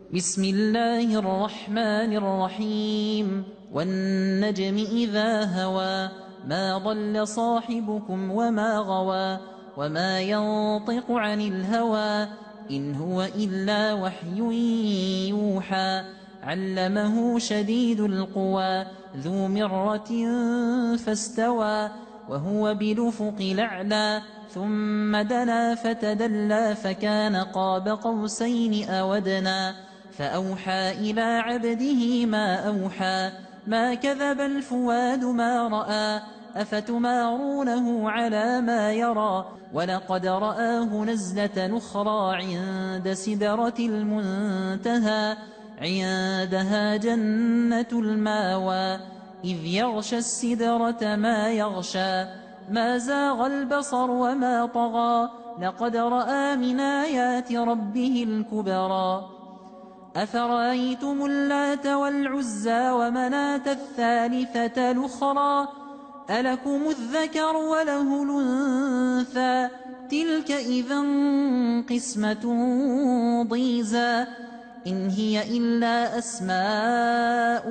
بسم الله الرحمن الرحيم والنجم إذا هوى ما ضل صاحبكم وما غوى وما ينطق عن الهوى إن هو إلا وحي يوحى علمه شديد القوى ذو مرة فاستوى وهو بالأفق الأعلى ثم دنا فتدلى فكان قاب قوسين أو أدنى فأوحى إلى عبده ما أوحى ما كذب الفؤاد ما رأى أفتمارونه على ما يرى ولقد رآه نزلة أخرى عند سدرة المنتهى عندها جنة الماوى إذ يغشى السدرة ما يغشى ما زاغ البصر وما طغى لقد رأى من آيات ربه الكبرى أفرأيتم اللات والعزى ومناة الثالثة الأخرى ألكم الذكر وله الأنثى تلك إذا قسمة ضيزى إن هي إلا أسماء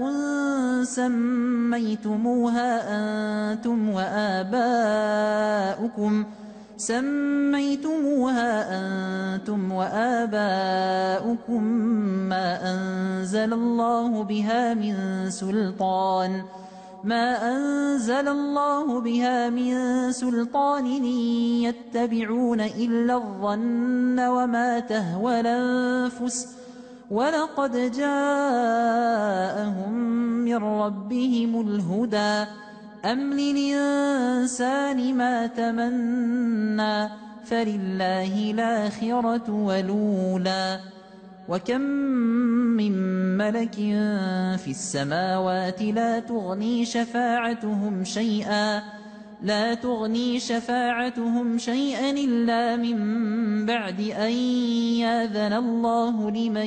سميتموها أنتم وآباؤكم ما أنزل الله بها من سلطان إن يتبعون إلا الظن وما تهوى الأنفس ولقد جاءهم من ربهم الهدى أم للإنسان ما تمنى فلله الآخرة والأولى وكم من ملك في السماوات لا تغني شفاعتهم شيئا إلا من بعد أن يأذن الله لمن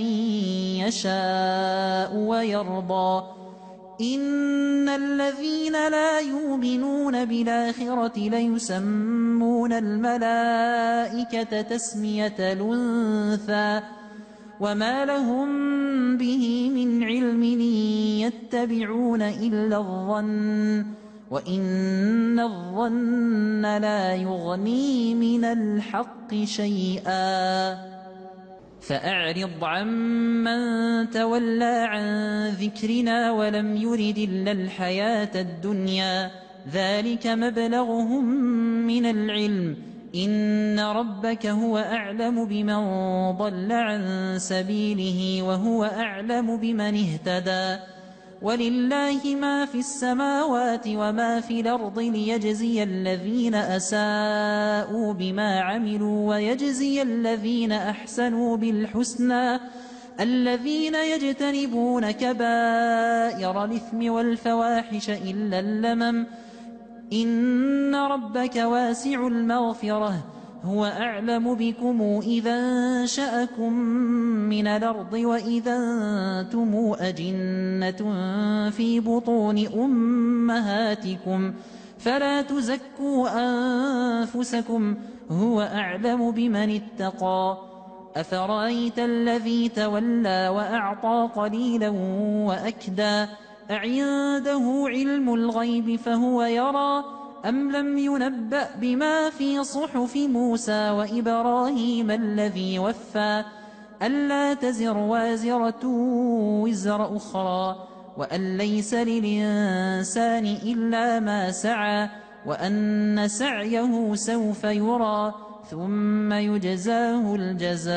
يشاء ويرضى إن الذين لا يؤمنون بالآخرة ليسمون الملائكة تسمية الأنثى وما لهم به من علم يتبعون إلا الظن وإن الظن لا يغني من الحق شيئا فأعرض عمن تولى عن ذكرنا ولم يرد إلا الحياة الدنيا ذلك مبلغهم من العلم إن ربك هو أعلم بمن ضل عن سبيله وهو أعلم بمن اهتدى ولله ما في السماوات وما في الأرض ليجزي الذين أساءوا بما عملوا ويجزي الذين أحسنوا بالحسنى الذين يجتنبون كبائر الإثم والفواحش إلا اللمم إن ربك واسع المغفرة هو أعلم بكم إذا انشأكم من الأرض وإذا أنتم أجنة في بطون أمهاتكم فلا تزكوا أنفسكم هو أعلم بمن اتقى أفرأيت الذي تولى وأعطى قليلا وأكدى أعنده علم الغيب فهو يرى أم لم ينبأ بما في صحف موسى وإبراهيم الذي وفى ألا تزر وازرة وزر أخرى وأن ليس للإنسان إلا ما سعى وأن سعيه سوف يرى ثم يجزاه الجزاء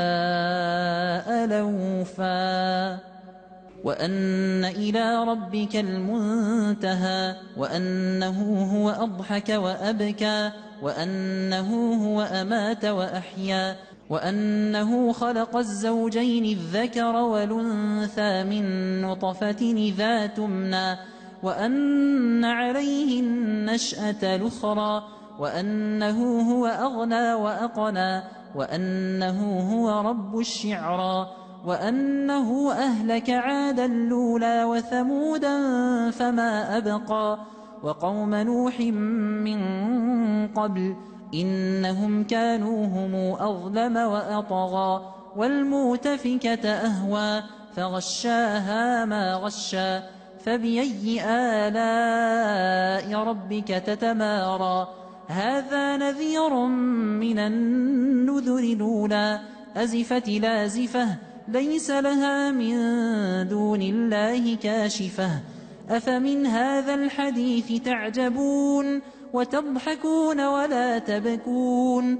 الأوفى وأن إلى ربك المنتهى وأنه هو أضحك وأبكى وأنه هو أمات وأحيا وأنه خلق الزوجين الذكر والأنثى من نطفة إذا تمنى وأن عليه النشأة الأخرى وأنه هو أغنى وأقنى وأنه هو رب الشعرى وأنه أهلك عادا الأولى وثمودا فما أبقى وقوم نوح من قبل إنهم كانوا هم أظلم وأطغى والمؤتفكة أهوى فغشاها ما غشا فبأي آلاء ربك تتمارى هذا نذير من النذر الأولى أزفت لازفة ليس لها من دون الله كاشفة أفمن هذا الحديث تعجبون وتضحكون ولا تبكون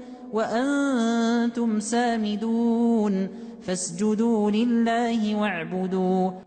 وأنتم سامدون فاسجدوا لله واعبدوا